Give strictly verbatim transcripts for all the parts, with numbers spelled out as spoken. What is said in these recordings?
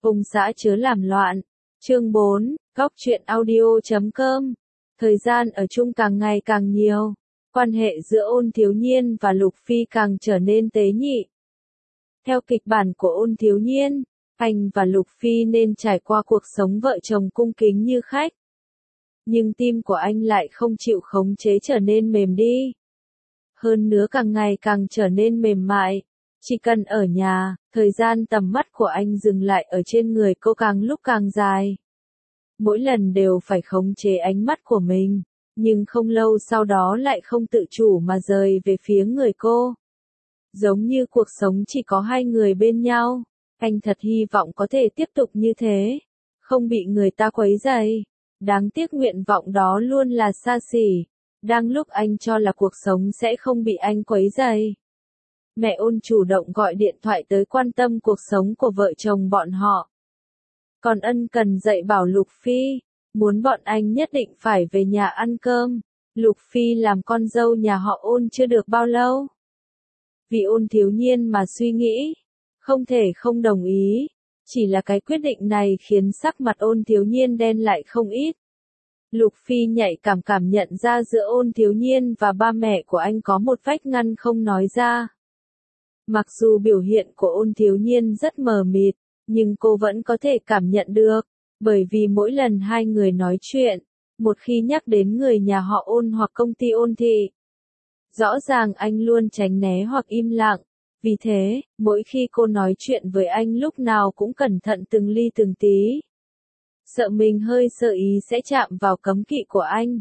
Ông xã chớ làm loạn. Chương bốn, góc truyện audio chấm com. Thời gian ở chung càng ngày càng nhiều. Quan hệ giữa Ôn Thiếu Nhiên và Lục Phi càng trở nên tế nhị. Theo kịch bản của Ôn Thiếu Nhiên, anh và Lục Phi nên trải qua cuộc sống vợ chồng cung kính như khách. Nhưng tim của anh lại không chịu khống chế trở nên mềm đi. Hơn nữa càng ngày càng trở nên mềm mại. Chỉ cần ở nhà, thời gian tầm mắt của anh dừng lại ở trên người cô càng lúc càng dài. Mỗi lần đều phải khống chế ánh mắt của mình, nhưng không lâu sau đó lại không tự chủ mà rời về phía người cô. Giống như cuộc sống chỉ có hai người bên nhau, anh thật hy vọng có thể tiếp tục như thế, không bị người ta quấy rầy. Đáng tiếc nguyện vọng đó luôn là xa xỉ, đang lúc anh cho là cuộc sống sẽ không bị anh quấy rầy. Mẹ Ôn chủ động gọi điện thoại tới quan tâm cuộc sống của vợ chồng bọn họ. Còn ân cần dạy bảo Lục Phi, muốn bọn anh nhất định phải về nhà ăn cơm. Lục Phi làm con dâu nhà họ Ôn chưa được bao lâu. Vì Ôn Thiếu Nhiên mà suy nghĩ, không thể không đồng ý. Chỉ là cái quyết định này khiến sắc mặt Ôn Thiếu Nhiên đen lại không ít. Lục Phi nhạy cảm cảm nhận ra giữa Ôn Thiếu Nhiên và ba mẹ của anh có một vách ngăn không nói ra. Mặc dù biểu hiện của Ôn Thiếu Nhiên rất mờ mịt, nhưng cô vẫn có thể cảm nhận được, bởi vì mỗi lần hai người nói chuyện, một khi nhắc đến người nhà họ Ôn hoặc công ty Ôn thị, rõ ràng anh luôn tránh né hoặc im lặng. Vì thế, mỗi khi cô nói chuyện với anh lúc nào cũng cẩn thận từng ly từng tí. Sợ mình hơi sơ ý sẽ chạm vào cấm kỵ của anh.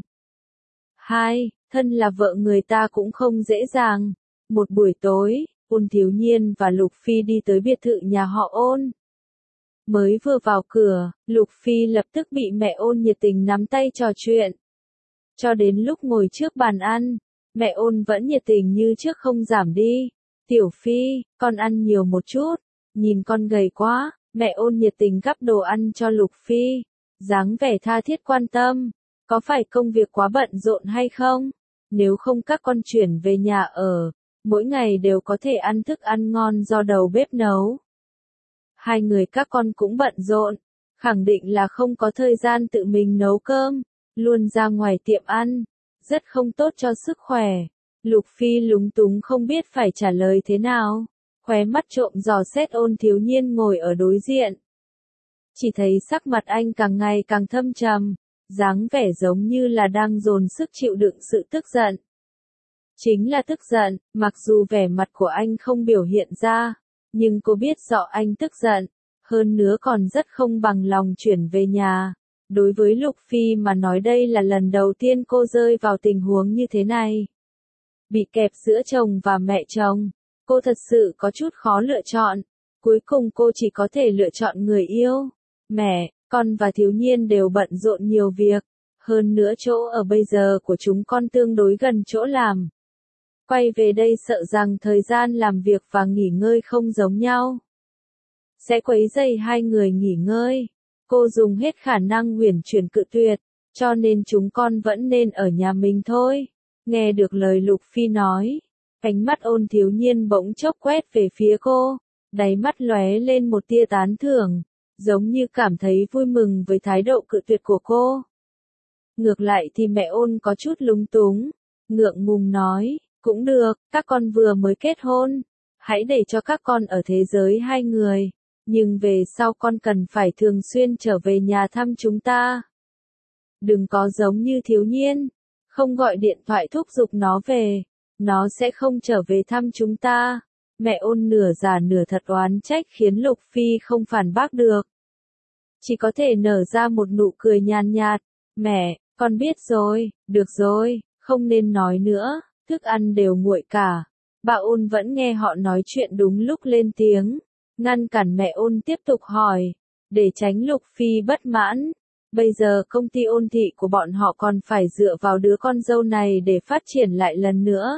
Hai, thân là vợ người ta cũng không dễ dàng. Một buổi tối, Ôn Thiếu Nhiên và Lục Phi đi tới biệt thự nhà họ Ôn. Mới vừa vào cửa, Lục Phi lập tức bị mẹ Ôn nhiệt tình nắm tay trò chuyện. Cho đến lúc ngồi trước bàn ăn, mẹ Ôn vẫn nhiệt tình như trước không giảm đi. Tiểu Phi, con ăn nhiều một chút, nhìn con gầy quá. Mẹ Ôn nhiệt tình gắp đồ ăn cho Lục Phi, dáng vẻ tha thiết quan tâm. Có phải công việc quá bận rộn hay không? Nếu không các con chuyển về nhà ở, mỗi ngày đều có thể ăn thức ăn ngon do đầu bếp nấu. Hai người các con cũng bận rộn, khẳng định là không có thời gian tự mình nấu cơm, luôn ra ngoài tiệm ăn, rất không tốt cho sức khỏe. Lục Phi lúng túng không biết phải trả lời thế nào, khóe mắt trộm dò xét Ôn Thiếu Nhiên ngồi ở đối diện. Chỉ thấy sắc mặt anh càng ngày càng thâm trầm, dáng vẻ giống như là đang dồn sức chịu đựng sự tức giận. Chính là tức giận, mặc dù vẻ mặt của anh không biểu hiện ra, nhưng cô biết rõ anh tức giận, hơn nữa còn rất không bằng lòng chuyển về nhà. Đối với Lục Phi mà nói đây là lần đầu tiên cô rơi vào tình huống như thế này. Bị kẹp giữa chồng và mẹ chồng, cô thật sự có chút khó lựa chọn, cuối cùng cô chỉ có thể lựa chọn người yêu. Mẹ, con và Thiếu Nhiên đều bận rộn nhiều việc, hơn nữa chỗ ở bây giờ của chúng con tương đối gần chỗ làm. Quay về đây sợ rằng thời gian làm việc và nghỉ ngơi không giống nhau, sẽ quấy rầy hai người nghỉ ngơi. Cô dùng hết khả năng uyển chuyển cự tuyệt, cho nên chúng con vẫn nên ở nhà mình thôi. Nghe được lời Lục Phi nói, ánh mắt Ôn Thiếu Nhiên bỗng chốc quét về phía cô, đáy mắt lóe lên một tia tán thưởng, giống như cảm thấy vui mừng với thái độ cự tuyệt của cô. Ngược lại thì mẹ Ôn có chút lúng túng, ngượng ngùng nói, cũng được, các con vừa mới kết hôn, hãy để cho các con ở thế giới hai người, nhưng về sau con cần phải thường xuyên trở về nhà thăm chúng ta. Đừng có giống như Thiếu Nhiên, không gọi điện thoại thúc giục nó về, nó sẽ không trở về thăm chúng ta. Mẹ Ôn nửa già nửa thật oán trách khiến Lục Phi không phản bác được. Chỉ có thể nở ra một nụ cười nhàn nhạt, mẹ, con biết rồi, được rồi, không nên nói nữa, thức ăn đều nguội cả. Bà Ôn vẫn nghe họ nói chuyện đúng lúc lên tiếng, ngăn cản mẹ Ôn tiếp tục hỏi, để tránh Lục Phi bất mãn. Bây giờ công ty Ôn thị của bọn họ còn phải dựa vào đứa con dâu này để phát triển lại lần nữa.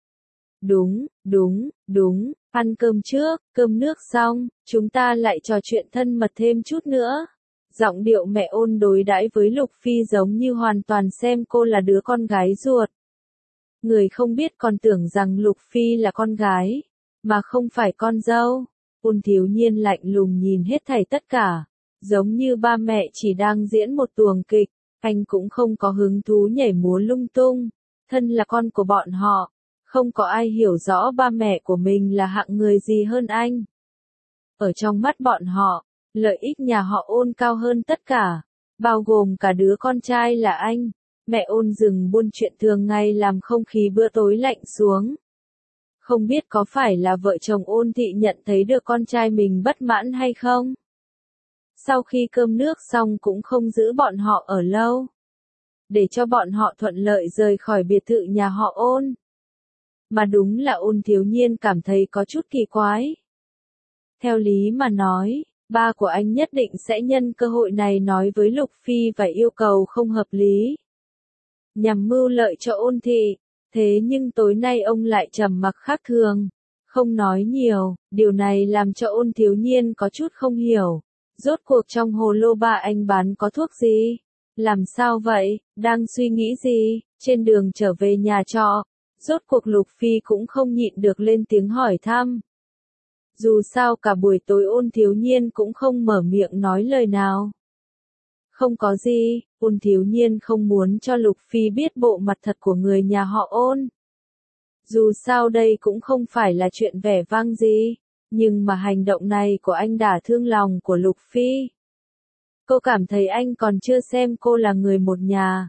Đúng, đúng, đúng, ăn cơm trước, cơm nước xong, chúng ta lại trò chuyện thân mật thêm chút nữa. Giọng điệu mẹ Ôn đối đãi với Lục Phi giống như hoàn toàn xem cô là đứa con gái ruột. Người không biết còn tưởng rằng Lục Phi là con gái, mà không phải con dâu. Ôn Thiếu Nhiên lạnh lùng nhìn hết thảy tất cả, giống như ba mẹ chỉ đang diễn một tuồng kịch, anh cũng không có hứng thú nhảy múa lung tung, thân là con của bọn họ, không có ai hiểu rõ ba mẹ của mình là hạng người gì hơn anh. Ở trong mắt bọn họ, lợi ích nhà họ Ôn cao hơn tất cả, bao gồm cả đứa con trai là anh. Mẹ Ôn dừng buôn chuyện thường ngày làm không khí bữa tối lạnh xuống. Không biết có phải là vợ chồng Ôn Thị nhận thấy được con trai mình bất mãn hay không? Sau khi cơm nước xong cũng không giữ bọn họ ở lâu, để cho bọn họ thuận lợi rời khỏi biệt thự nhà họ Ôn. Mà đúng là Ôn Thiếu Nhiên cảm thấy có chút kỳ quái. Theo lý mà nói, ba của anh nhất định sẽ nhân cơ hội này nói với Lục Phi và yêu cầu không hợp lý, nhằm mưu lợi cho Ôn Thị. Thế nhưng tối nay ông lại trầm mặc khác thường, không nói nhiều, điều này làm cho Ôn Thiếu Nhiên có chút không hiểu. Rốt cuộc trong hồ lô ba anh bán có thuốc gì? Làm sao vậy? Đang suy nghĩ gì? Trên đường trở về nhà trọ, rốt cuộc Lục Phi cũng không nhịn được lên tiếng hỏi thăm. Dù sao cả buổi tối Ôn Thiếu Nhiên cũng không mở miệng nói lời nào. Không có gì, Ôn Thiếu Nhiên không muốn cho Lục Phi biết bộ mặt thật của người nhà họ Ôn. Dù sao đây cũng không phải là chuyện vẻ vang gì, nhưng mà hành động này của anh đả thương lòng của Lục Phi. Cô cảm thấy anh còn chưa xem cô là người một nhà,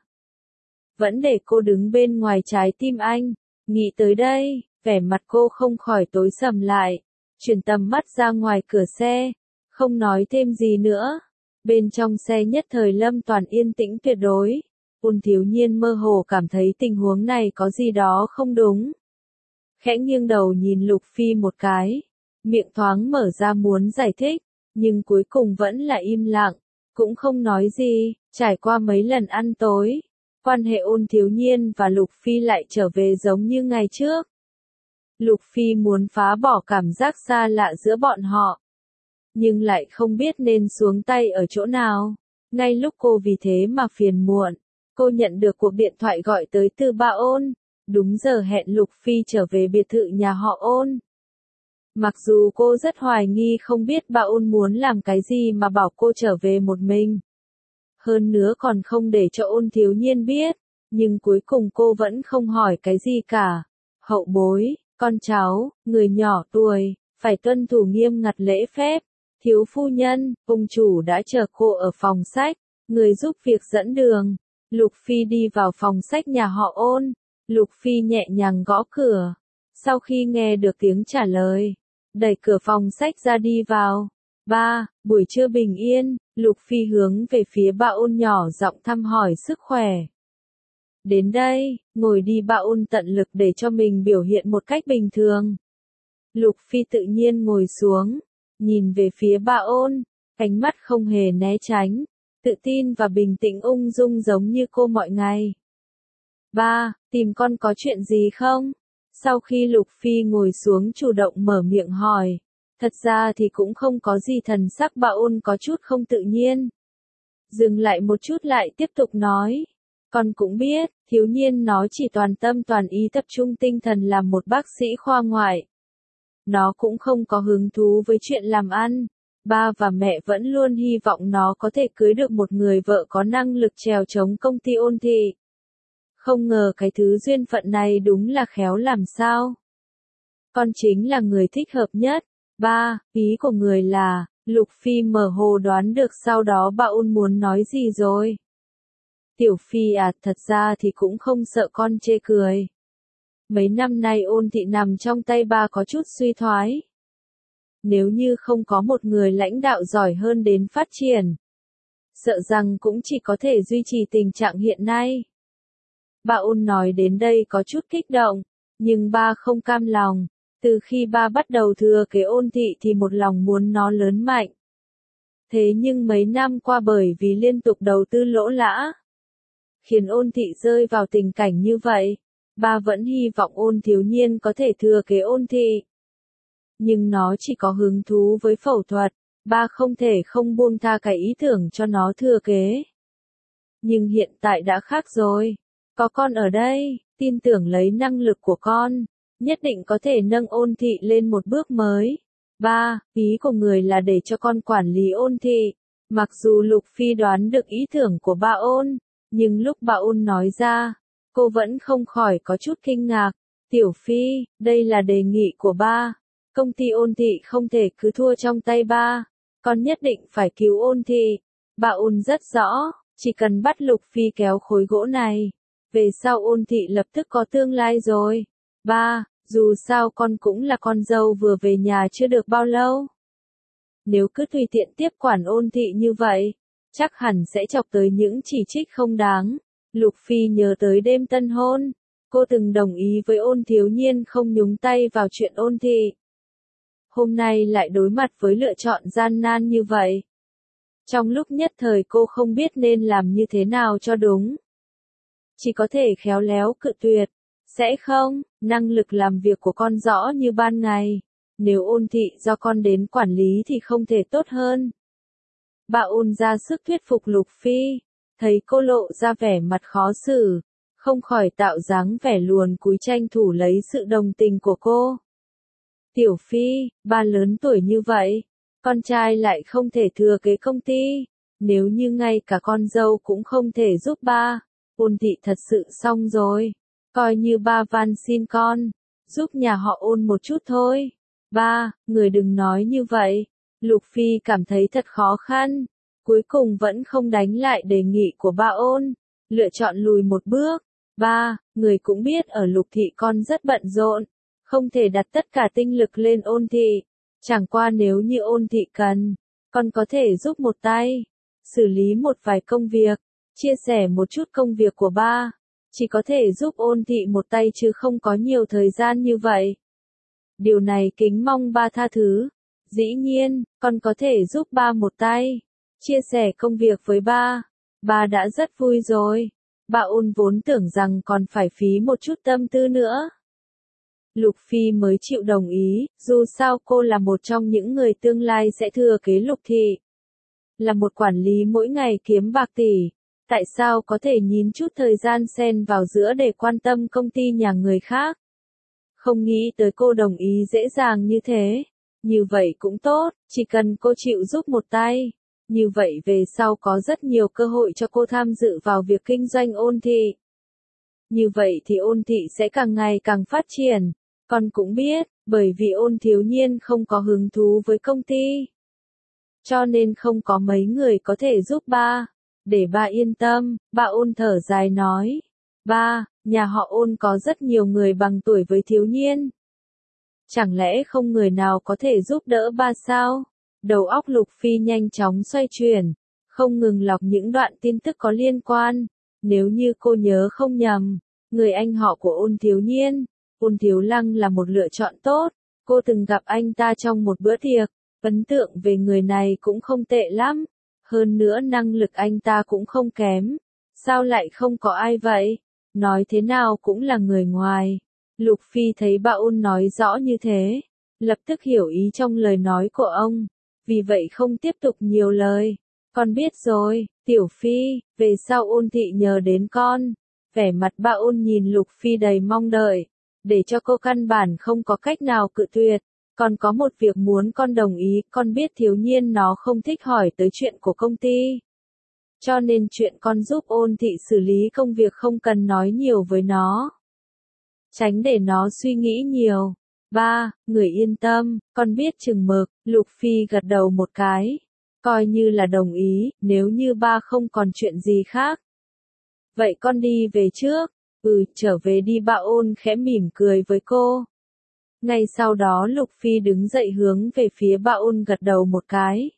vẫn để cô đứng bên ngoài trái tim anh. Nghĩ tới đây, vẻ mặt cô không khỏi tối sầm lại, chuyển tầm mắt ra ngoài cửa xe, không nói thêm gì nữa. Bên trong xe nhất thời lâm toàn yên tĩnh tuyệt đối. Ôn Thiếu Nhiên mơ hồ cảm thấy tình huống này có gì đó không đúng. Khẽ nghiêng đầu nhìn Lục Phi một cái, miệng thoáng mở ra muốn giải thích, nhưng cuối cùng vẫn là im lặng, cũng không nói gì. Trải qua mấy lần ăn tối, quan hệ Ôn Thiếu Nhiên và Lục Phi lại trở về giống như ngày trước. Lục Phi muốn phá bỏ cảm giác xa lạ giữa bọn họ, nhưng lại không biết nên xuống tay ở chỗ nào. Ngay lúc cô vì thế mà phiền muộn, cô nhận được cuộc điện thoại gọi tới từ ba Ôn. Đúng giờ hẹn Lục Phi trở về biệt thự nhà họ Ôn. Mặc dù cô rất hoài nghi không biết ba Ôn muốn làm cái gì mà bảo cô trở về một mình, hơn nữa còn không để cho Ôn Thiếu Nhiên biết, nhưng cuối cùng cô vẫn không hỏi cái gì cả. Hậu bối, con cháu, người nhỏ tuổi, phải tuân thủ nghiêm ngặt lễ phép. Thiếu phu nhân, ông chủ đã chờ cô ở phòng sách, người giúp việc dẫn đường. Lục Phi đi vào phòng sách nhà họ Ôn. Lục Phi nhẹ nhàng gõ cửa. Sau khi nghe được tiếng trả lời, đẩy cửa phòng sách ra đi vào. Ba, buổi trưa bình yên. Lục Phi hướng về phía ba Ôn nhỏ giọng thăm hỏi sức khỏe. Đến đây, ngồi đi. Ba Ôn tận lực để cho mình biểu hiện một cách bình thường. Lục Phi tự nhiên ngồi xuống, nhìn về phía ba Ôn, ánh mắt không hề né tránh, tự tin và bình tĩnh ung dung giống như cô mọi ngày. Ba, tìm con có chuyện gì không? Sau khi Lục Phi ngồi xuống chủ động mở miệng hỏi, thật ra thì cũng không có gì. Thần sắc ba Ôn có chút không tự nhiên. Dừng lại một chút lại tiếp tục nói, con cũng biết, Thiếu Nhiên nó chỉ toàn tâm toàn ý tập trung tinh thần làm một bác sĩ khoa ngoại. Nó cũng không có hứng thú với chuyện làm ăn. Ba và mẹ vẫn luôn hy vọng nó có thể cưới được một người vợ có năng lực trèo chống công ty Ôn Thị. Không ngờ cái thứ duyên phận này đúng là khéo làm sao. Con chính là người thích hợp nhất. Ba, ý của người là, Lục Phi mở hồ đoán được sau đó ba Ôn muốn nói gì rồi. Tiểu Phi à, thật ra thì cũng không sợ con chê cười. Mấy năm nay Ôn Thị nằm trong tay ba có chút suy thoái. Nếu như không có một người lãnh đạo giỏi hơn đến phát triển, sợ rằng cũng chỉ có thể duy trì tình trạng hiện nay. Ba Ôn nói đến đây có chút kích động, nhưng ba không cam lòng. Từ khi ba bắt đầu thừa kế Ôn Thị thì một lòng muốn nó lớn mạnh. Thế nhưng mấy năm qua bởi vì liên tục đầu tư lỗ lã, khiến Ôn Thị rơi vào tình cảnh như vậy. Ba vẫn hy vọng Ôn Thiếu Nhiên có thể thừa kế Ôn Thị. Nhưng nó chỉ có hứng thú với phẫu thuật, ba không thể không buông tha cái ý tưởng cho nó thừa kế. Nhưng hiện tại đã khác rồi. Có con ở đây, tin tưởng lấy năng lực của con, nhất định có thể nâng Ôn Thị lên một bước mới. Ba, ý của người là để cho con quản lý Ôn thị. Mặc dù Lục Phi đoán được ý tưởng của ba Ôn, nhưng lúc ba Ôn nói ra, cô vẫn không khỏi có chút kinh ngạc. Tiểu Phi, đây là đề nghị của ba. Công ty Ôn thị không thể cứ thua trong tay ba. Con nhất định phải cứu Ôn thị. Ba Ôn rất rõ, chỉ cần bắt Lục Phi kéo khối gỗ này, về sau Ôn thị lập tức có tương lai rồi. Ba, dù sao con cũng là con dâu vừa về nhà chưa được bao lâu. Nếu cứ tùy tiện tiếp quản Ôn thị như vậy, chắc hẳn sẽ chọc tới những chỉ trích không đáng. Lục Phi nhớ tới đêm tân hôn, cô từng đồng ý với Ôn Thiếu Nhiên không nhúng tay vào chuyện Ôn thị. Hôm nay lại đối mặt với lựa chọn gian nan như vậy. Trong lúc nhất thời cô không biết nên làm như thế nào cho đúng. Chỉ có thể khéo léo cự tuyệt. Sẽ không, năng lực làm việc của con rõ như ban ngày. Nếu Ôn thị do con đến quản lý thì không thể tốt hơn. Bà Ôn ra sức thuyết phục Lục Phi. Thấy cô lộ ra vẻ mặt khó xử, không khỏi tạo dáng vẻ luồn cúi tranh thủ lấy sự đồng tình của cô. Tiểu Phi, ba lớn tuổi như vậy, con trai lại không thể thừa kế công ty. Nếu như ngay cả con dâu cũng không thể giúp ba, Ôn thị thật sự xong rồi. Coi như ba van xin con, giúp nhà họ Ôn một chút thôi. Ba, người đừng nói như vậy. Lục Phi cảm thấy thật khó khăn. Cuối cùng vẫn không đánh lại đề nghị của ba Ôn, lựa chọn lùi một bước. Ba, người cũng biết ở Lục thị con rất bận rộn, không thể đặt tất cả tinh lực lên Ôn thị. Chẳng qua nếu như Ôn thị cần, con có thể giúp một tay, xử lý một vài công việc, chia sẻ một chút công việc của ba. Chỉ có thể giúp Ôn thị một tay chứ không có nhiều thời gian như vậy. Điều này kính mong ba tha thứ. Dĩ nhiên, con có thể giúp ba một tay, chia sẻ công việc với ba. Ba đã rất vui rồi. Ba Ôn vốn tưởng rằng còn phải phí một chút tâm tư nữa. Lục Phi mới chịu đồng ý, dù sao cô là một trong những người tương lai sẽ thừa kế Lục thị. Là một quản lý mỗi ngày kiếm bạc tỷ, tại sao có thể nhìn chút thời gian xen vào giữa để quan tâm công ty nhà người khác? Không nghĩ tới cô đồng ý dễ dàng như thế. Như vậy cũng tốt, chỉ cần cô chịu giúp một tay. Như vậy về sau có rất nhiều cơ hội cho cô tham dự vào việc kinh doanh Ôn thị. Như vậy thì Ôn thị sẽ càng ngày càng phát triển. Con cũng biết, bởi vì Ôn Thiếu Nhiên không có hứng thú với công ty, cho nên không có mấy người có thể giúp ba. Để ba yên tâm, ba Ôn thở dài nói. Ba, nhà họ Ôn có rất nhiều người bằng tuổi với Thiếu Nhiên. Chẳng lẽ không người nào có thể giúp đỡ ba sao? Đầu óc Lục Phi nhanh chóng xoay chuyển, không ngừng lọc những đoạn tin tức có liên quan. Nếu như cô nhớ không nhầm, người anh họ của Ôn Thiếu Nhiên, Ôn Thiếu Lăng là một lựa chọn tốt. Cô từng gặp anh ta trong một bữa tiệc, ấn tượng về người này cũng không tệ lắm. Hơn nữa năng lực anh ta cũng không kém. Sao lại không có ai vậy? Nói thế nào cũng là người ngoài. Lục Phi thấy ba Ôn nói rõ như thế, lập tức hiểu ý trong lời nói của ông. Vì vậy không tiếp tục nhiều lời. Con biết rồi, Tiểu Phi, về sau Ôn thị nhờ đến con. Vẻ mặt ba Ôn nhìn Lục Phi đầy mong đợi, để cho cô căn bản không có cách nào cự tuyệt. Còn có một việc muốn con đồng ý, con biết Thiếu Nhiên nó không thích hỏi tới chuyện của công ty. Cho nên chuyện con giúp Ôn thị xử lý công việc không cần nói nhiều với nó. Tránh để nó suy nghĩ nhiều. Ba, người yên tâm, con biết chừng mực. Lục Phi gật đầu một cái, coi như là đồng ý, nếu như ba không còn chuyện gì khác. Vậy con đi về trước. Ừ, trở về đi. Ba Ôn khẽ mỉm cười với cô. Ngay sau đó Lục Phi đứng dậy hướng về phía ba Ôn gật đầu một cái.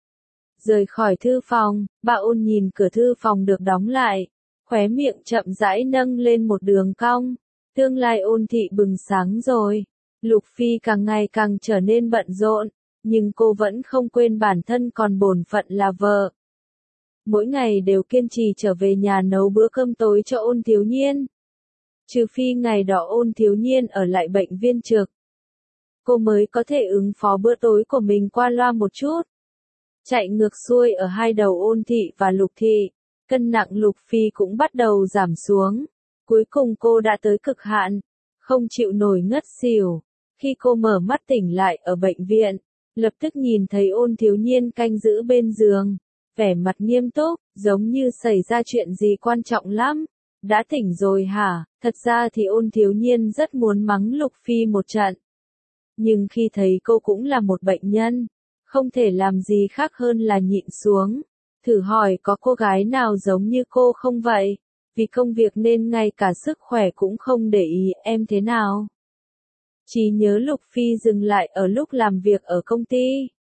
Rời khỏi thư phòng, ba Ôn nhìn cửa thư phòng được đóng lại, khóe miệng chậm rãi nâng lên một đường cong. Tương lai Ôn thị bừng sáng rồi. Lục Phi càng ngày càng trở nên bận rộn, nhưng cô vẫn không quên bản thân còn bổn phận là vợ. Mỗi ngày đều kiên trì trở về nhà nấu bữa cơm tối cho Ôn Thiếu Nhiên. Trừ phi ngày đó Ôn Thiếu Nhiên ở lại bệnh viên trực, cô mới có thể ứng phó bữa tối của mình qua loa một chút. Chạy ngược xuôi ở hai đầu Ôn thị và Lục thị, cân nặng Lục Phi cũng bắt đầu giảm xuống. Cuối cùng cô đã tới cực hạn, không chịu nổi ngất xỉu. Khi cô mở mắt tỉnh lại ở bệnh viện, lập tức nhìn thấy Ôn Thiếu Nhiên canh giữ bên giường, vẻ mặt nghiêm túc, giống như xảy ra chuyện gì quan trọng lắm. Đã tỉnh rồi hả? Thật ra thì Ôn Thiếu Nhiên rất muốn mắng Lục Phi một trận. Nhưng khi thấy cô cũng là một bệnh nhân, không thể làm gì khác hơn là nhịn xuống. Thử hỏi có cô gái nào giống như cô không vậy? Vì công việc nên ngay cả sức khỏe cũng không để ý em thế nào. Chỉ nhớ Lục Phi dừng lại ở lúc làm việc ở công ty.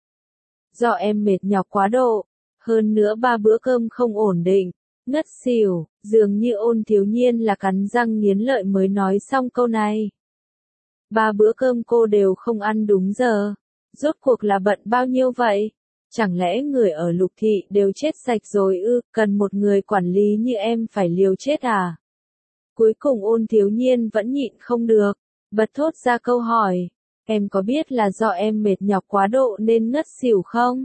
Do em mệt nhọc quá độ, hơn nữa ba bữa cơm không ổn định, ngất xỉu, dường như Ôn Thiếu Nhiên là cắn răng nghiến lợi mới nói xong câu này. Ba bữa cơm cô đều không ăn đúng giờ, rốt cuộc là bận bao nhiêu vậy? Chẳng lẽ người ở Lục Thị đều chết sạch rồi ư, cần một người quản lý như em phải liều chết à? Cuối cùng Ôn Thiếu Nhiên vẫn nhịn không được, bật thốt ra câu hỏi, em có biết là do em mệt nhọc quá độ nên ngất xỉu không?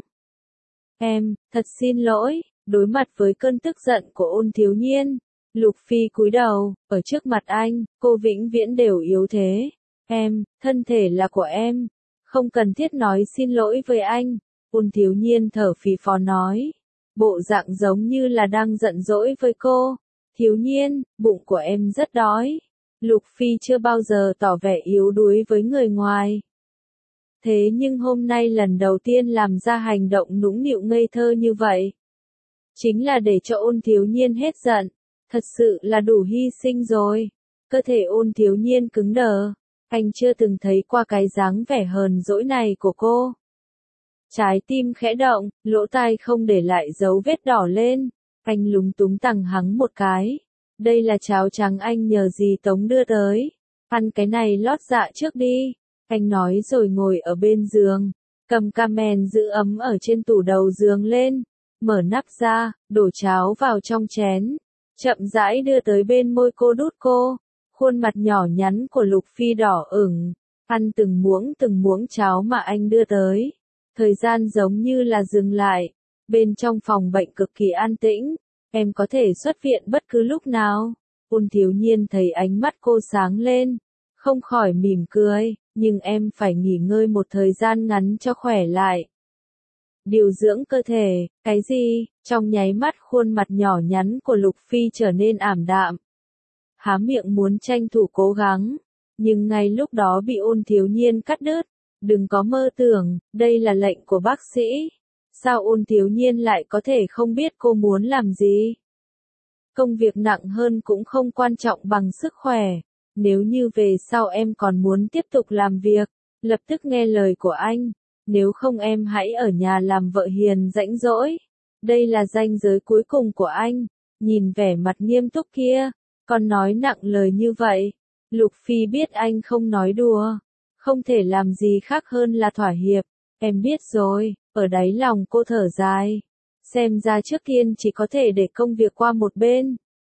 Em, thật xin lỗi, đối mặt với cơn tức giận của Ôn Thiếu Nhiên, Lục Phi cúi đầu, ở trước mặt anh, cô vĩnh viễn đều yếu thế. Em, thân thể là của em, không cần thiết nói xin lỗi với anh. Ôn Thiếu Nhiên thở phì phò nói, bộ dạng giống như là đang giận dỗi với cô. Thiếu Nhiên, bụng của em rất đói. Lục Phi chưa bao giờ tỏ vẻ yếu đuối với người ngoài. Thế nhưng hôm nay lần đầu tiên làm ra hành động nũng nịu ngây thơ như vậy. Chính là để cho Ôn Thiếu Nhiên hết giận. Thật sự là đủ hy sinh rồi. Cơ thể Ôn Thiếu Nhiên cứng đờ. Anh chưa từng thấy qua cái dáng vẻ hờn dỗi này của cô. Trái tim khẽ động, lỗ tai không để lại dấu vết đỏ lên. Anh lúng túng tằng hắng một cái. Đây là cháo trắng anh nhờ dì Tống đưa tới. Ăn cái này lót dạ trước đi. Anh nói rồi ngồi ở bên giường. Cầm ca men giữ ấm ở trên tủ đầu giường lên. Mở nắp ra, đổ cháo vào trong chén. Chậm rãi đưa tới bên môi cô đút cô. Khuôn mặt nhỏ nhắn của Lục Phi đỏ ửng. Ăn từng muỗng từng muỗng cháo mà anh đưa tới. Thời gian giống như là dừng lại. Bên trong phòng bệnh cực kỳ an tĩnh. Em có thể xuất viện bất cứ lúc nào. Ôn Thiếu Nhiên thấy ánh mắt cô sáng lên. Không khỏi mỉm cười. Nhưng em phải nghỉ ngơi một thời gian ngắn cho khỏe lại. Điều dưỡng cơ thể, cái gì? Trong nháy mắt khuôn mặt nhỏ nhắn của Lục Phi trở nên ảm đạm. Há miệng muốn tranh thủ cố gắng. Nhưng ngay lúc đó bị Ôn Thiếu Nhiên cắt đứt. Đừng có mơ tưởng, đây là lệnh của bác sĩ. Sao Ôn Thiếu Nhiên lại có thể không biết cô muốn làm gì? Công việc nặng hơn cũng không quan trọng bằng sức khỏe. Nếu như về sau em còn muốn tiếp tục làm việc, lập tức nghe lời của anh. Nếu không em hãy ở nhà làm vợ hiền rãnh rỗi. Đây là ranh giới cuối cùng của anh. Nhìn vẻ mặt nghiêm túc kia, còn nói nặng lời như vậy. Lục Phi biết anh không nói đùa. Không thể làm gì khác hơn là thỏa hiệp. Em biết rồi, ở đáy lòng cô thở dài. Xem ra trước tiên chỉ có thể để công việc qua một bên.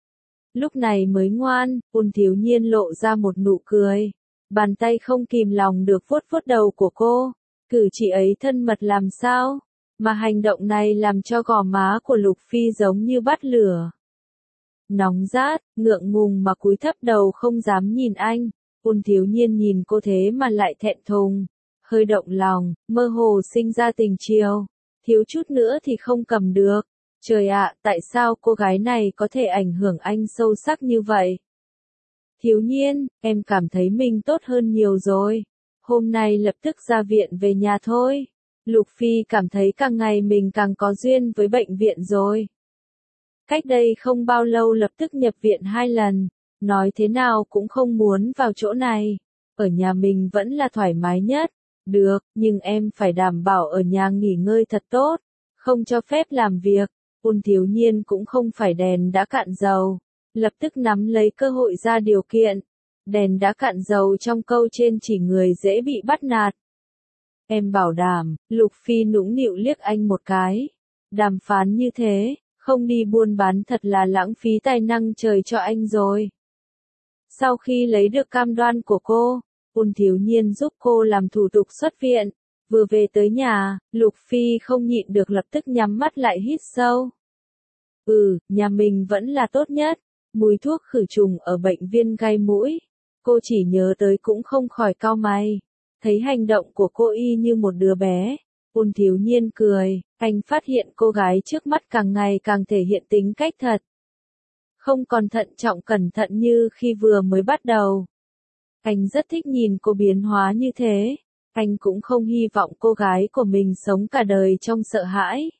Lúc này mới ngoan, Ôn Thiếu Nhiên lộ ra một nụ cười. Bàn tay không kìm lòng được vuốt vuốt đầu của cô. Cử chỉ ấy thân mật làm sao? Mà hành động này làm cho gò má của Lục Phi giống như bắt lửa. Nóng rát, ngượng ngùng mà cúi thấp đầu không dám nhìn anh. Ôn Thiếu Nhiên nhìn cô thế mà lại thẹn thùng. Hơi động lòng, mơ hồ sinh ra tình chiều. Thiếu chút nữa thì không cầm được. Trời ạ, tại sao cô gái này có thể ảnh hưởng anh sâu sắc như vậy? Thiếu Nhiên, em cảm thấy mình tốt hơn nhiều rồi. Hôm nay lập tức ra viện về nhà thôi. Lục Phi cảm thấy càng ngày mình càng có duyên với bệnh viện rồi. Cách đây không bao lâu lập tức nhập viện hai lần. Nói thế nào cũng không muốn vào chỗ này. Ở nhà mình vẫn là thoải mái nhất. Được, nhưng em phải đảm bảo ở nhà nghỉ ngơi thật tốt. Không cho phép làm việc. Ôn Thiếu Nhiên cũng không phải đèn đã cạn dầu. Lập tức nắm lấy cơ hội ra điều kiện. Đèn đã cạn dầu trong câu trên chỉ người dễ bị bắt nạt. Em bảo đảm, Lục Phi nũng nịu liếc anh một cái. Đàm phán như thế, không đi buôn bán thật là lãng phí tài năng trời cho anh rồi. Sau khi lấy được cam đoan của cô, Ôn Thiếu Nhiên giúp cô làm thủ tục xuất viện. Vừa về tới nhà, Lục Phi không nhịn được lập tức nhắm mắt lại hít sâu. Ừ, nhà mình vẫn là tốt nhất. Mùi thuốc khử trùng ở bệnh viên gai mũi. Cô chỉ nhớ tới cũng không khỏi cau mày. Thấy hành động của cô y như một đứa bé, Ôn Thiếu Nhiên cười, anh phát hiện cô gái trước mắt càng ngày càng thể hiện tính cách thật. Không còn thận trọng cẩn thận như khi vừa mới bắt đầu. Anh rất thích nhìn cô biến hóa như thế, anh cũng không hy vọng cô gái của mình sống cả đời trong sợ hãi.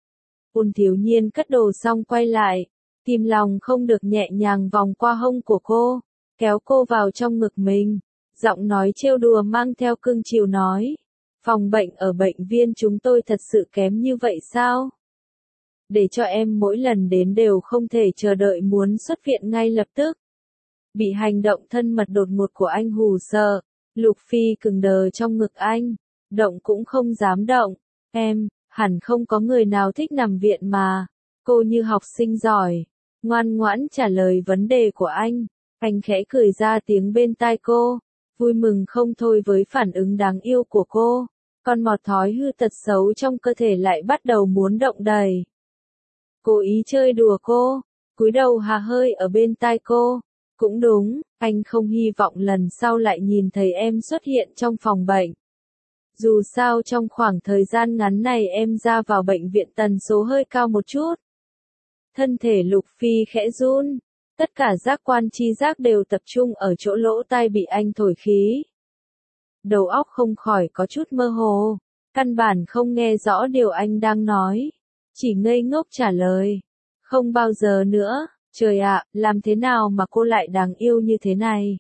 Ôn Thiếu Nhiên cất đồ xong quay lại, tim lòng không được nhẹ nhàng vòng qua hông của cô, kéo cô vào trong ngực mình, giọng nói trêu đùa mang theo cưng chiều nói, phòng bệnh ở bệnh viện chúng tôi thật sự kém như vậy sao? Để cho em mỗi lần đến đều không thể chờ đợi muốn xuất viện ngay lập tức. Bị hành động thân mật đột ngột của anh hù sợ, Lục Phi cứng đờ trong ngực anh, động cũng không dám động, em, hẳn không có người nào thích nằm viện mà. Cô như học sinh giỏi, ngoan ngoãn trả lời vấn đề của anh, anh khẽ cười ra tiếng bên tai cô, vui mừng không thôi với phản ứng đáng yêu của cô, con mọt thói hư tật xấu trong cơ thể lại bắt đầu muốn động đậy. Cố ý chơi đùa cô, cúi đầu hà hơi ở bên tai cô. Cũng đúng, anh không hy vọng lần sau lại nhìn thấy em xuất hiện trong phòng bệnh. Dù sao trong khoảng thời gian ngắn này em ra vào bệnh viện tần số hơi cao một chút. Thân thể Lục Phi khẽ run, tất cả giác quan chi giác đều tập trung ở chỗ lỗ tai bị anh thổi khí. Đầu óc không khỏi có chút mơ hồ, căn bản không nghe rõ điều anh đang nói, chỉ ngây ngốc trả lời, không bao giờ nữa. Trời ạ, làm thế nào mà cô lại đáng yêu như thế này?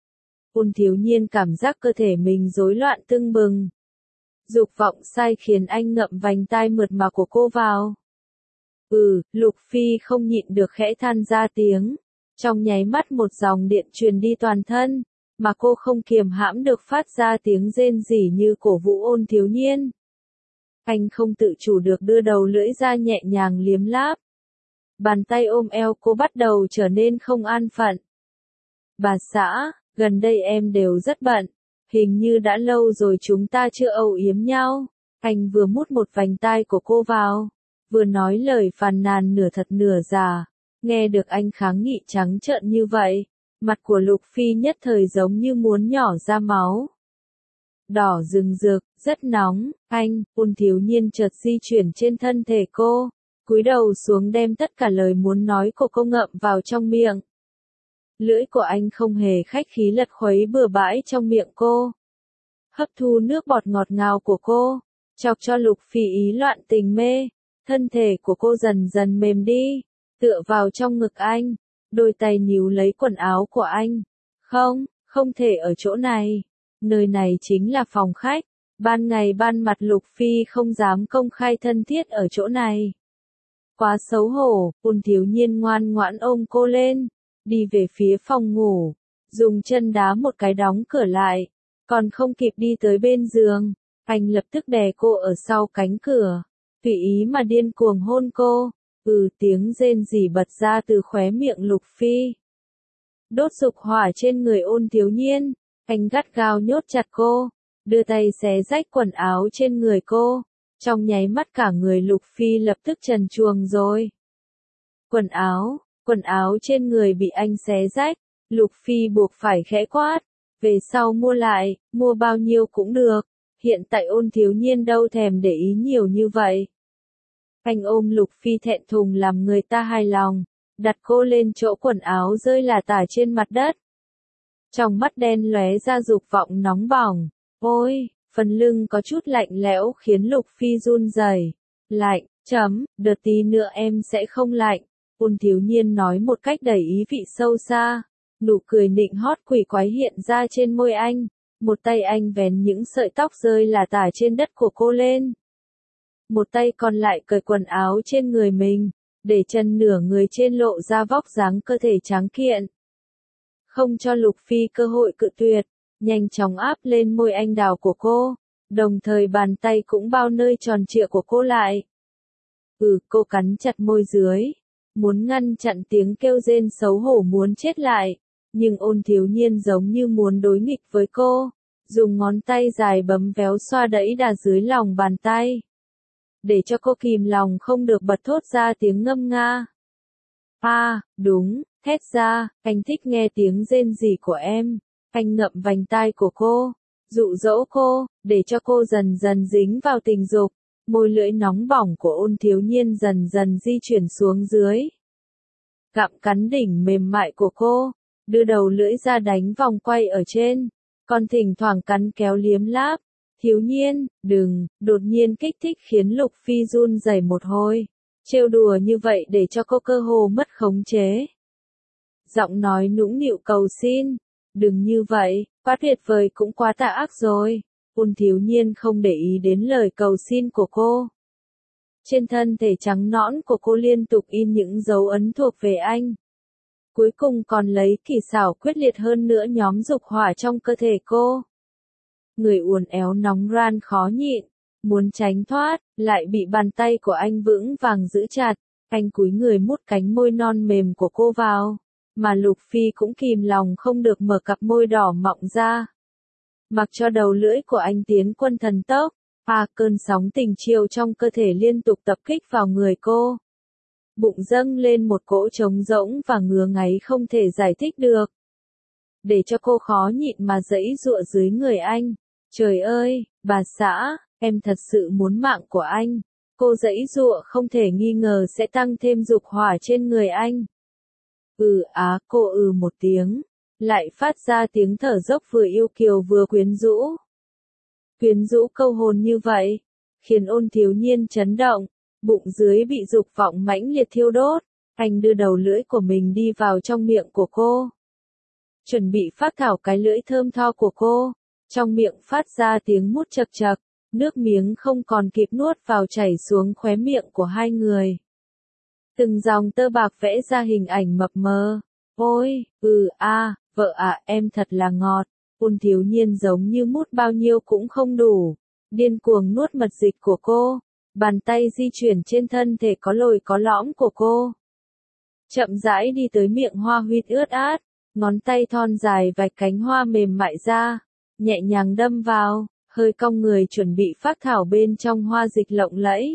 Ôn Thiếu Nhiên cảm giác cơ thể mình rối loạn tưng bừng. Dục vọng sai khiến anh ngậm vành tai mượt mà của cô vào. Ừ, Lục Phi không nhịn được khẽ than ra tiếng. Trong nháy mắt một dòng điện truyền đi toàn thân, mà cô không kiềm hãm được phát ra tiếng rên rỉ như cổ vũ Ôn Thiếu Nhiên. Anh không tự chủ được đưa đầu lưỡi ra nhẹ nhàng liếm láp. Bàn tay ôm eo cô bắt đầu trở nên không an phận. Bà xã, gần đây em đều rất bận, hình như đã lâu rồi chúng ta chưa âu yếm nhau. Anh vừa mút một vành tai của cô vào, vừa nói lời phàn nàn nửa thật nửa giả. Nghe được anh kháng nghị trắng trợn như vậy, mặt của Lục Phi nhất thời giống như muốn nhỏ ra máu. Đỏ rừng rực, rất nóng, anh, Ôn Thiếu Nhiên chợt di chuyển trên thân thể cô. Cúi đầu xuống đem tất cả lời muốn nói của cô ngậm vào trong miệng. Lưỡi của anh không hề khách khí lật khuấy bừa bãi trong miệng cô. Hấp thu nước bọt ngọt ngào của cô, chọc cho Lục Phi ý loạn tình mê. Thân thể của cô dần dần mềm đi, tựa vào trong ngực anh, đôi tay níu lấy quần áo của anh. Không, không thể ở chỗ này. Nơi này chính là phòng khách. Ban ngày ban mặt Lục Phi không dám công khai thân thiết ở chỗ này. Quá xấu hổ, Ôn Thiếu Nhiên ngoan ngoãn ôm cô lên, đi về phía phòng ngủ, dùng chân đá một cái đóng cửa lại, còn không kịp đi tới bên giường, anh lập tức đè cô ở sau cánh cửa, tùy ý mà điên cuồng hôn cô, ừ tiếng rên rỉ bật ra từ khóe miệng Lục Phi. Đốt dục hỏa trên người Ôn Thiếu Nhiên, anh gắt gao nhốt chặt cô, đưa tay xé rách quần áo trên người cô. Trong nháy mắt cả người Lục Phi lập tức trần truồng rồi. Quần áo, quần áo trên người bị anh xé rách, Lục Phi buộc phải khẽ quát, về sau mua lại, mua bao nhiêu cũng được, hiện tại Ôn Thiếu Nhiên đâu thèm để ý nhiều như vậy. Anh ôm Lục Phi thẹn thùng làm người ta hài lòng, đặt cô lên chỗ quần áo rơi lả tả trên mặt đất. Trong mắt đen lóe ra dục vọng nóng bỏng, ôi! Phần lưng có chút lạnh lẽo khiến Lục Phi run rẩy. Lạnh, chấm, đợt tí nữa em sẽ không lạnh. Ôn Thiếu Nhiên nói một cách đầy ý vị sâu xa. Nụ cười nịnh hót quỷ quái hiện ra trên môi anh. Một tay anh vén những sợi tóc rơi lả tả trên đất của cô lên. Một tay còn lại cởi quần áo trên người mình, để chân nửa người trên lộ ra vóc dáng cơ thể trắng kiện. Không cho Lục Phi cơ hội cự tuyệt. Nhanh chóng áp lên môi anh đào của cô, đồng thời bàn tay cũng bao nơi tròn trịa của cô lại. Ừ, cô cắn chặt môi dưới, muốn ngăn chặn tiếng kêu rên xấu hổ muốn chết lại, nhưng Ôn Thiếu Nhiên giống như muốn đối nghịch với cô, dùng ngón tay dài bấm véo xoa đẫy đà dưới lòng bàn tay, để cho cô kìm lòng không được bật thốt ra tiếng ngâm nga. À, đúng, thét ra, anh thích nghe tiếng rên rỉ của em. Anh ngậm vành tai của cô, dụ dỗ cô, để cho cô dần dần dính vào tình dục. Môi lưỡi nóng bỏng của Ôn Thiếu Nhiên dần dần di chuyển xuống dưới. Gặm cắn đỉnh mềm mại của cô, đưa đầu lưỡi ra đánh vòng quay ở trên, còn thỉnh thoảng cắn kéo liếm láp. Thiếu Nhiên, đừng, đột nhiên kích thích khiến Lục Phi run rẩy một hồi. Trêu đùa như vậy để cho cô cơ hồ mất khống chế. Giọng nói nũng nịu cầu xin, đừng như vậy, quá tuyệt vời cũng quá tà ác rồi. Ôn Thiếu Nhiên không để ý đến lời cầu xin của cô. Trên thân thể trắng nõn của cô liên tục in những dấu ấn thuộc về anh. Cuối cùng còn lấy kỳ xảo quyết liệt hơn nữa nhóm dục hỏa trong cơ thể cô. Người uốn éo nóng ran khó nhịn, muốn tránh thoát, lại bị bàn tay của anh vững vàng giữ chặt. Anh cúi người mút cánh môi non mềm của cô vào, mà Lục Phi cũng kìm lòng không được mở cặp môi đỏ mọng ra. Mặc cho đầu lưỡi của anh tiến quân thần tốc, à cơn sóng tình chiều trong cơ thể liên tục tập kích vào người cô. Bụng dâng lên một cỗ trống rỗng và ngứa ngáy không thể giải thích được. Để cho cô khó nhịn mà giãy giụa dưới người anh. Trời ơi, bà xã, em thật sự muốn mạng của anh. Cô giãy giụa không thể nghi ngờ sẽ tăng thêm dục hỏa trên người anh. Ừ á, cô ừ một tiếng, lại phát ra tiếng thở dốc vừa yêu kiều vừa quyến rũ. Quyến rũ câu hồn như vậy, khiến Ôn Thiếu Nhiên chấn động, bụng dưới bị dục vọng mãnh liệt thiêu đốt, anh đưa đầu lưỡi của mình đi vào trong miệng của cô. Chuẩn bị phát thảo cái lưỡi thơm tho của cô, trong miệng phát ra tiếng mút chật chật, nước miếng không còn kịp nuốt vào chảy xuống khóe miệng của hai người. Từng dòng tơ bạc vẽ ra hình ảnh mập mờ. Ôi, ừ a, vợ ạ, em thật là ngọt. Ôn Thiếu Nhiên giống như mút bao nhiêu cũng không đủ, điên cuồng nuốt mật dịch của cô, bàn tay di chuyển trên thân thể có lồi có lõm của cô. Chậm rãi đi tới miệng hoa huyết ướt át, ngón tay thon dài vạch cánh hoa mềm mại ra, nhẹ nhàng đâm vào, hơi cong người chuẩn bị phác thảo bên trong hoa dịch lộng lẫy.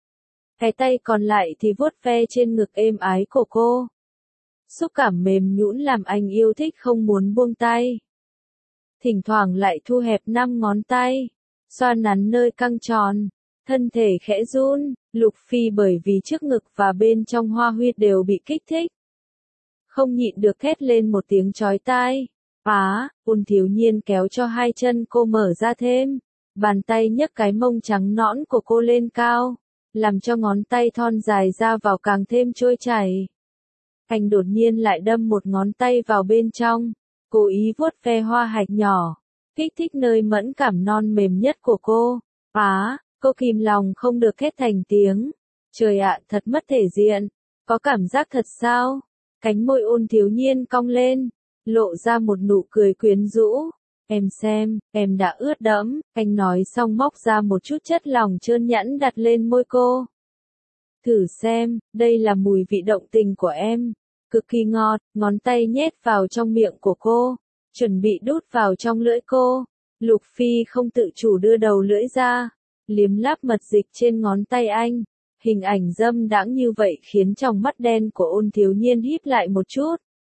Cái tay còn lại thì vuốt ve trên ngực êm ái của cô. Xúc cảm mềm nhũn làm anh yêu thích không muốn buông tay. Thỉnh thoảng lại thu hẹp năm ngón tay, xoa nắn nơi căng tròn, thân thể khẽ run. Lục Phi bởi vì trước ngực và bên trong hoa huyết đều bị kích thích, không nhịn được thét lên một tiếng chói tai. Á, Ôn Thiếu Nhiên kéo cho hai chân cô mở ra thêm, bàn tay nhấc cái mông trắng nõn của cô lên cao, làm cho ngón tay thon dài ra vào càng thêm trôi chảy. Anh đột nhiên lại đâm một ngón tay vào bên trong, cố ý vuốt ve hoa hạch nhỏ, kích thích nơi mẫn cảm non mềm nhất của cô. Á, cô kìm lòng không được thét thành tiếng. Trời ạ, thật mất thể diện. Có cảm giác thật sao? Cánh môi Ôn Thiếu Nhiên cong lên, lộ ra một nụ cười quyến rũ. Em xem, em đã ướt đẫm. Anh nói xong móc ra một chút chất lỏng trơn nhẵn đặt lên môi cô. Thử xem, đây là mùi vị động tình của em. Cực kỳ ngọt, ngón tay nhét vào trong miệng của cô, chuẩn bị đút vào trong lưỡi cô. Lục Phi không tự chủ đưa đầu lưỡi ra, liếm láp mật dịch trên ngón tay anh. Hình ảnh dâm đãng như vậy khiến trong mắt đen của Ôn Thiếu Nhiên híp lại một chút.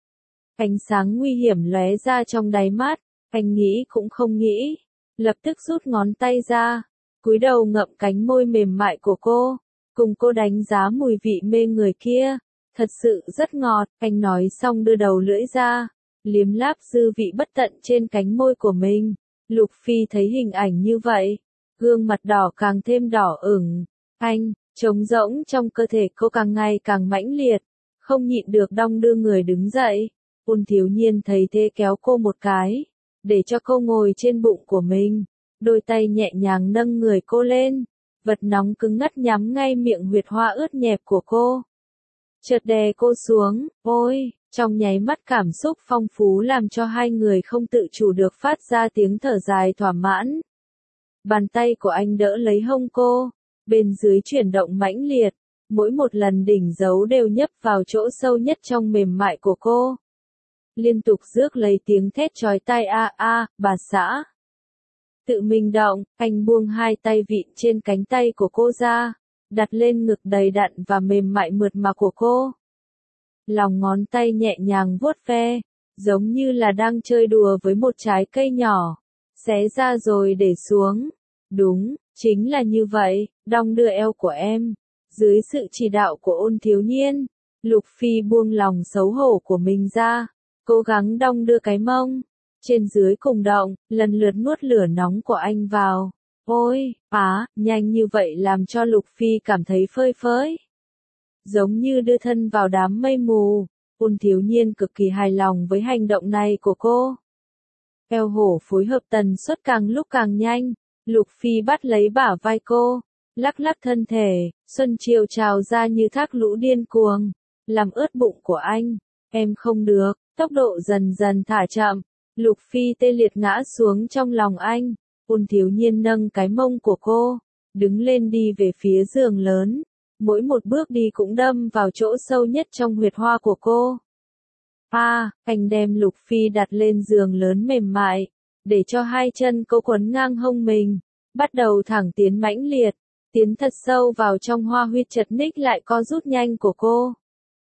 Ánh sáng nguy hiểm lóe ra trong đáy mắt, anh nghĩ cũng không nghĩ, lập tức rút ngón tay ra, cúi đầu ngậm cánh môi mềm mại của cô, cùng cô đánh giá mùi vị mê người kia. Thật sự rất ngọt, anh nói xong đưa đầu lưỡi ra, liếm láp dư vị bất tận trên cánh môi của mình. Lục Phi thấy hình ảnh như vậy, gương mặt đỏ càng thêm đỏ ửng. Anh, trống rỗng trong cơ thể cô càng ngày càng mãnh liệt, không nhịn được đong đưa người đứng dậy. Ôn Thiếu Nhiên thấy thế kéo cô một cái, để cho cô ngồi trên bụng của mình, đôi tay nhẹ nhàng nâng người cô lên, vật nóng cứng ngắt nhắm ngay miệng huyệt hoa ướt nhẹp của cô. Chợt đè cô xuống, ôi, trong nháy mắt cảm xúc phong phú làm cho hai người không tự chủ được phát ra tiếng thở dài thỏa mãn. Bàn tay của anh đỡ lấy hông cô, bên dưới chuyển động mãnh liệt, mỗi một lần đỉnh dấu đều nhấp vào chỗ sâu nhất trong mềm mại của cô. Liên tục rước lấy tiếng thét chói tai a a, bà xã. Tự mình động, anh buông hai tay vịn trên cánh tay của cô ra, đặt lên ngực đầy đặn và mềm mại mượt mà của cô. Lòng ngón tay nhẹ nhàng vuốt ve, giống như là đang chơi đùa với một trái cây nhỏ. xé ra rồi để xuống. Đúng, chính là như vậy, đong đưa eo của em. Dưới sự chỉ đạo của Ôn Thiếu Nhiên, Lục Phi buông lòng xấu hổ của mình ra, cố gắng đong đưa cái mông. Trên dưới cùng động, lần lượt nuốt lửa nóng của anh vào. Ôi, á, nhanh như vậy làm cho Lục Phi cảm thấy phơi phới. Giống như đưa thân vào đám mây mù. Ôn Thiếu Nhiên cực kỳ hài lòng với hành động này của cô. Eo hổ phối hợp tần suất càng lúc càng nhanh. Lục Phi bắt lấy bả vai cô, lắc lắc thân thể, xuân chiều trào ra như thác lũ điên cuồng, làm ướt bụng của anh. Em không được, tốc độ dần dần thả chậm. Lục Phi tê liệt ngã xuống trong lòng anh. Ôn Thiếu Nhiên nâng cái mông của cô, đứng lên đi về phía giường lớn. Mỗi một bước đi cũng đâm vào chỗ sâu nhất trong huyệt hoa của cô. À, anh đem Lục Phi đặt lên giường lớn mềm mại, để cho hai chân cô quấn ngang hông mình, bắt đầu thẳng tiến mãnh liệt, tiến thật sâu vào trong hoa huyệt chật ních lại co rút nhanh của cô.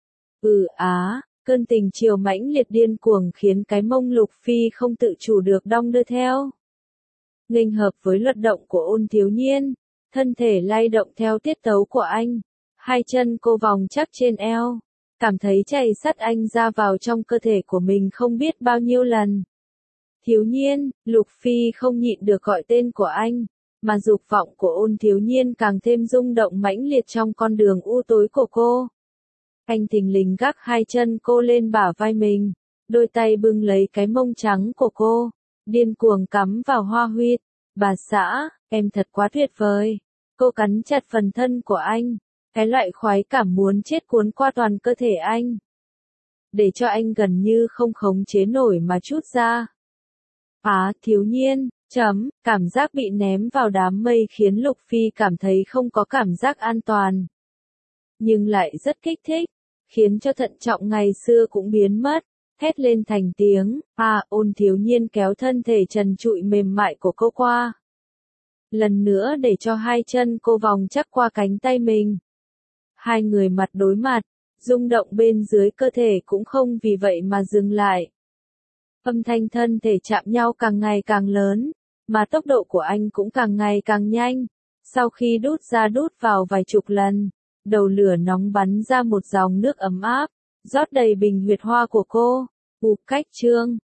Ừ á, cơn tình chiều mãnh liệt điên cuồng khiến cái mông Lục Phi không tự chủ được đong đưa theo. Nghênh hợp với luật động của Ôn Thiếu Nhiên, thân thể lay động theo tiết tấu của anh, hai chân cô vòng chắc trên eo, cảm thấy chảy sắt anh ra vào trong cơ thể của mình không biết bao nhiêu lần. Thiếu Nhiên, Lục Phi không nhịn được gọi tên của anh, mà dục vọng của Ôn Thiếu Nhiên càng thêm rung động mãnh liệt trong con đường u tối của cô. Anh thình lình gác hai chân cô lên bả vai mình, đôi tay bưng lấy cái mông trắng của cô, điên cuồng cắm vào hoa huyệt. Bà xã, em thật quá tuyệt vời. Cô cắn chặt phần thân của anh, cái loại khoái cảm muốn chết cuốn qua toàn cơ thể anh, để cho anh gần như không khống chế nổi mà trút ra. Á, Thiếu Nhiên, chấm, cảm giác bị ném vào đám mây khiến Lục Phi cảm thấy không có cảm giác an toàn, nhưng lại rất kích thích, khiến cho thận trọng ngày xưa cũng biến mất, hét lên thành tiếng. À, Ôn Thiếu Nhiên kéo thân thể trần trụi mềm mại của cô qua, lần nữa để cho hai chân cô vòng chắc qua cánh tay mình. Hai người mặt đối mặt, rung động bên dưới cơ thể cũng không vì vậy mà dừng lại. Âm thanh thân thể chạm nhau càng ngày càng lớn, mà tốc độ của anh cũng càng ngày càng nhanh. Sau khi đút ra đút vào vài chục lần, đầu lửa nóng bắn ra một dòng nước ấm áp, rót đầy bình huyệt hoa của cô. Ụp cách trương,